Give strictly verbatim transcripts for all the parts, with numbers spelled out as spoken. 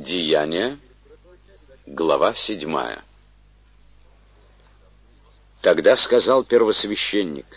Деяния, глава седьмая. Тогда сказал первосвященник: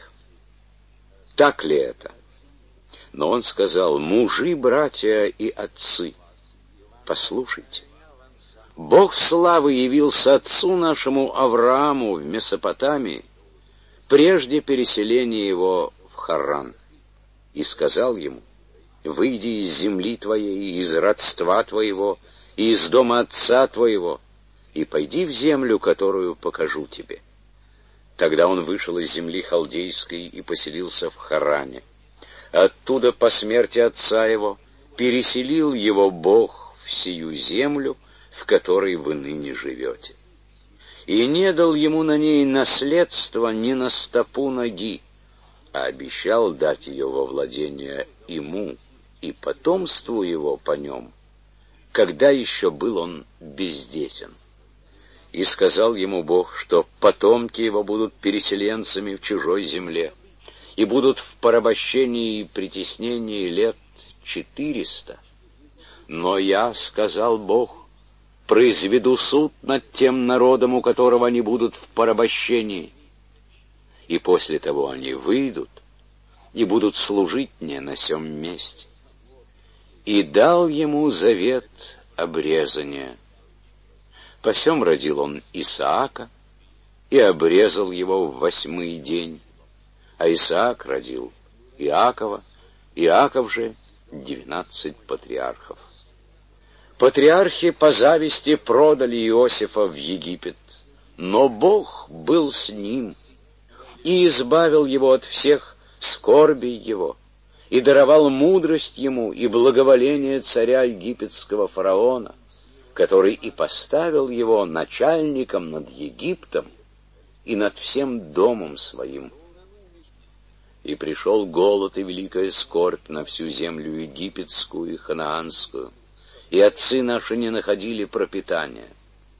так ли это? Но он сказал: мужи, братья и отцы, послушайте. Бог славы явился отцу нашему Аврааму в Месопотамии прежде переселения его в Харран, и сказал ему: выйди из земли твоей, из родства твоего, и из дома отца твоего, и пойди в землю, которую покажу тебе. Тогда он вышел из земли халдейской и поселился в Харране. Оттуда по смерти отца его переселил его Бог в сию землю, в которой вы ныне живете. И не дал ему на ней наследства ни на стопу ноги, а обещал дать ее во владение ему и потомству его по нем, когда еще был он бездетен. И сказал ему Бог, что потомки его будут переселенцами в чужой земле и будут в порабощении и притеснении лет четыреста. Но я, сказал Бог, произведу суд над тем народом, у которого они будут в порабощении, и после того они выйдут и будут служить мне на сем месте. И дал ему завет обрезания. По сем родил он Исаака и обрезал его в восьмый день, а Исаак родил Иакова, Иаков же двенадцать патриархов. Патриархи по зависти продали Иосифа в Египет, но Бог был с ним и избавил его от всех скорбей его, и даровал мудрость ему и благоволение царя египетского фараона, который и поставил его начальником над Египтом и над всем домом своим. И пришел голод и великая скорбь на всю землю египетскую и ханаанскую, и отцы наши не находили пропитания.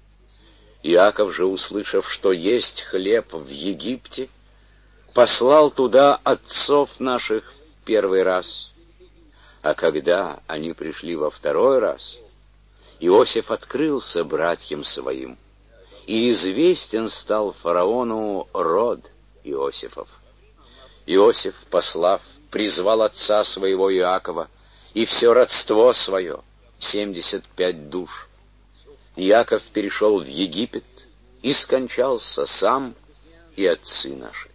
Иаков же, услышав, что есть хлеб в Египте, послал туда отцов наших первый раз. А когда они пришли во второй раз, Иосиф открылся братьям своим, и известен стал фараону род Иосифов. Иосиф, послав, призвал отца своего Иакова и все родство свое, семьдесят пять душ. Иаков перешел в Египет и скончался сам и отцы наши.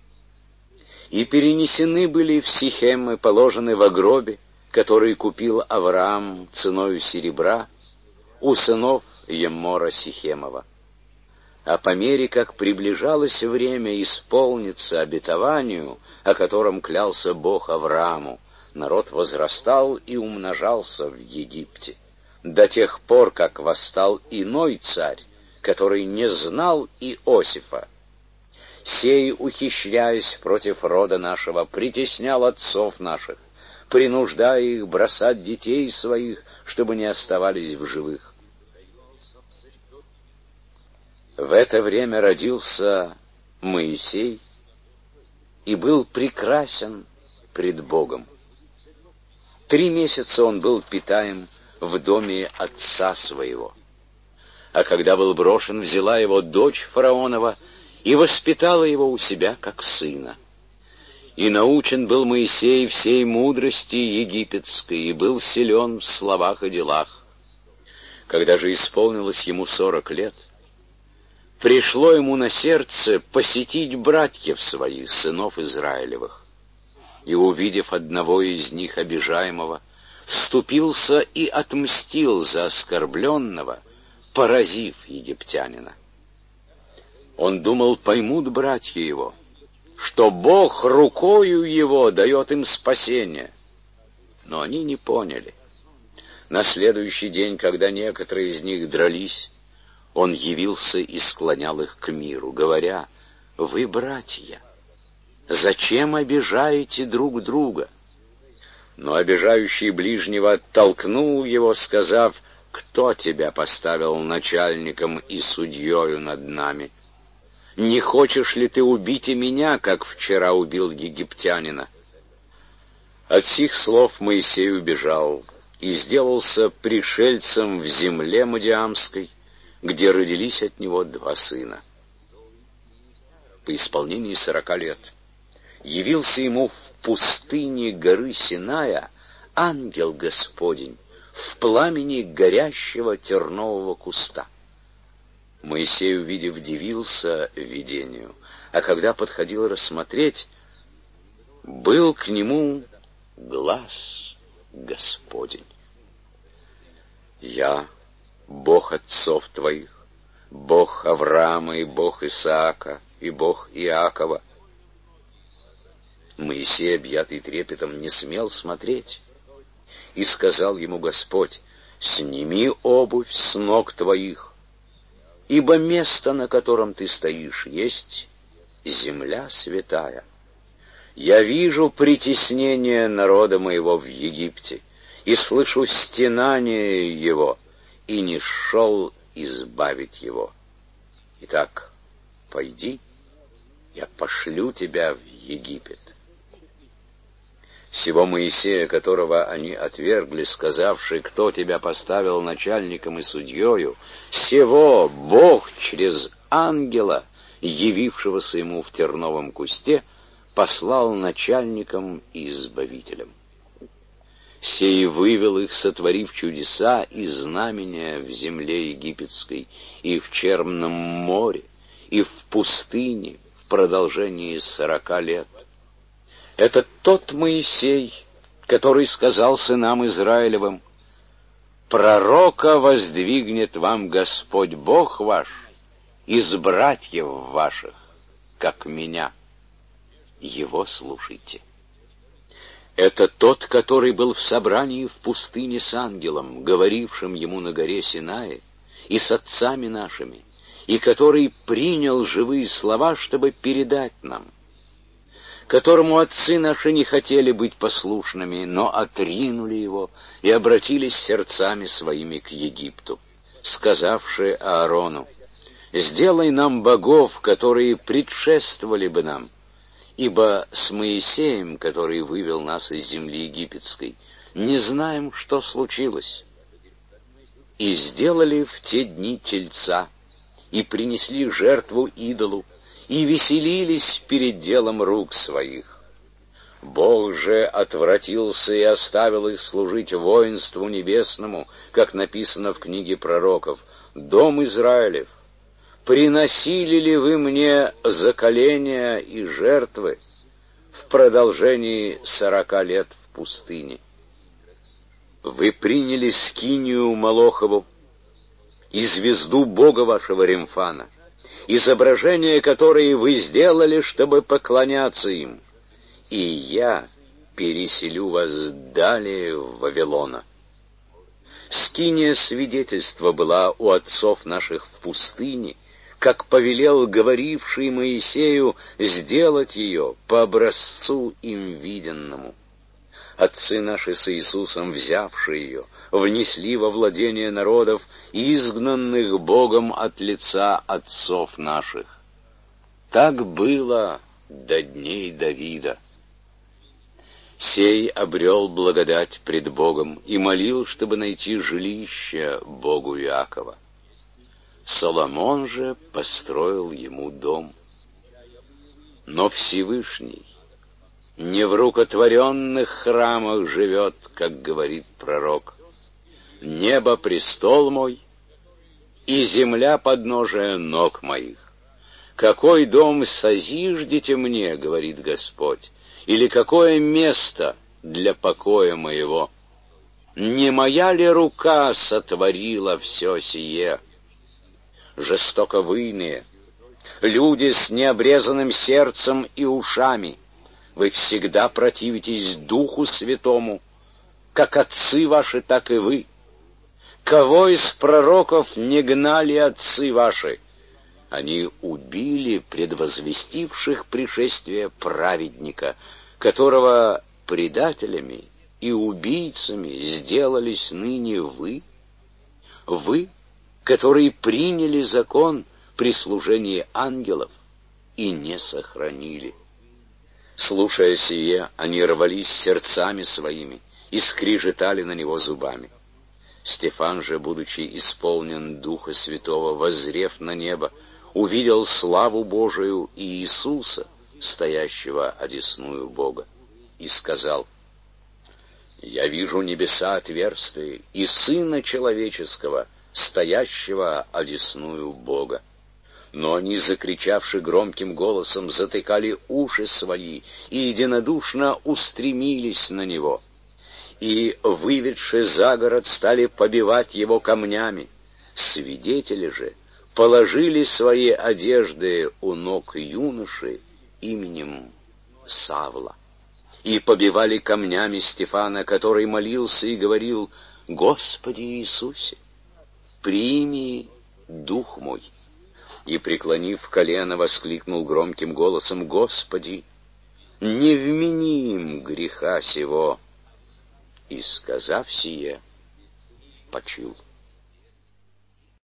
И перенесены были в Сихем и положены во гробе, который купил Авраам ценою серебра у сынов Еммора Сихемова. А по мере, как приближалось время исполниться обетованию, о котором клялся Бог Аврааму, народ возрастал и умножался в Египте, до тех пор, как восстал иной царь, который не знал Иосифа. Сей, ухищряясь против рода нашего, притеснял отцов наших, принуждая их бросать детей своих, чтобы не оставались в живых. В это время родился Моисей и был прекрасен пред Богом. Три месяца он был питаем в доме отца своего. А когда был брошен, взяла его дочь фараонова и воспитала его у себя как сына. И научен был Моисей всей мудрости египетской, и был силен в словах и делах. Когда же исполнилось ему сорок лет, пришло ему на сердце посетить братьев своих, сынов Израилевых. И, увидев одного из них обижаемого, вступился и отмстил за оскорбленного, поразив египтянина. Он думал, поймут братья его, что Бог рукою его дает им спасение. Но они не поняли. На следующий день, когда некоторые из них дрались, он явился и склонял их к миру, говоря: «Вы, братья, зачем обижаете друг друга?» Но обижающий ближнего оттолкнул его, сказав: «Кто тебя поставил начальником и судьею над нами? Не хочешь ли ты убить и меня, как вчера убил египтянина?» От сих слов Моисей убежал и сделался пришельцем в земле Мадиамской, где родились от него два сына. По исполнении сорока лет явился ему в пустыне горы Синая ангел Господень в пламени горящего тернового куста. Моисей, увидев, дивился видению, а когда подходил рассмотреть, был к нему глас Господень. «Я, Бог отцов твоих, Бог Авраама и Бог Исаака и Бог Иакова». Моисей, объятый трепетом, не смел смотреть. И сказал ему Господь: «Сними обувь с ног твоих, ибо место, на котором ты стоишь, есть земля святая. Я вижу притеснение народа моего в Египте, и слышу стенание его, и не шел избавить его. Итак, пойди, я пошлю тебя в Египет». Сего Моисея, которого они отвергли, сказавши: «Кто тебя поставил начальником и судьею?» Сего Бог через ангела, явившегося ему в терновом кусте, послал начальником и избавителем. Сей вывел их, сотворив чудеса и знамения в земле египетской, и в Черном море, и в пустыне в продолжении сорока лет. Это тот Моисей, который сказал сынам Израилевым: «Пророка воздвигнет вам Господь Бог ваш из братьев ваших, как меня. Его слушайте». Это тот, который был в собрании в пустыне с ангелом, говорившим ему на горе Синае, и с отцами нашими, и который принял живые слова, чтобы передать нам, которому отцы наши не хотели быть послушными, но отринули его и обратились сердцами своими к Египту, сказавши Аарону: «Сделай нам богов, которые предшествовали бы нам, ибо с Моисеем, который вывел нас из земли египетской, не знаем, что случилось». И сделали в те дни тельца, и принесли жертву идолу, и веселились перед делом рук своих. Бог же отвратился и оставил их служить воинству небесному, как написано в книге пророков: «Дом Израилев, приносили ли вы мне заколения и жертвы в продолжении сорока лет в пустыне? Вы приняли скинию Молохову и звезду бога вашего Ремфана, изображения, которые вы сделали, чтобы поклоняться им, и я переселю вас далее в Вавилона». Скиния свидетельства была у отцов наших в пустыне, как повелел говоривший Моисею сделать ее по образцу им виденному. Отцы наши с Иисусом, взявшие ее, внесли во владение народов, изгнанных Богом от лица отцов наших. Так было до дней Давида. Сей обрел благодать пред Богом и молил, чтобы найти жилище Богу Иакова. Соломон же построил ему дом. Но Всевышний не в рукотворенных храмах живет, как говорит пророк: «Небо — престол мой, и земля — подножие ног моих. Какой дом созиждете мне, — говорит Господь, — или какое место для покоя моего? Не моя ли рука сотворила все сие?» Жестоковыйные, люди с необрезанным сердцем и ушами, вы всегда противитесь Духу Святому, как отцы ваши, так и вы. Кого из пророков не гнали отцы ваши? Они убили предвозвестивших пришествие праведника, которого предателями и убийцами сделались ныне вы. Вы, которые приняли закон при служении ангелов и не сохранили. Слушая сие, они рвались сердцами своими и скрижетали на него зубами. Стефан же, будучи исполнен Духа Святого, воззрев на небо, увидел славу Божию и Иисуса, стоящего одесную Бога, и сказал: «Я вижу небеса отверстые и Сына Человеческого, стоящего одесную Бога». Но они, закричавши громким голосом, затыкали уши свои и единодушно устремились на него. И, выведши за город, стали побивать его камнями. Свидетели же положили свои одежды у ног юноши именем Савла и побивали камнями Стефана, который молился и говорил: «Господи Иисусе, прими дух мой». И, преклонив колено, воскликнул громким голосом: «Господи, не вмени им греха сего». И, сказав сие, почил.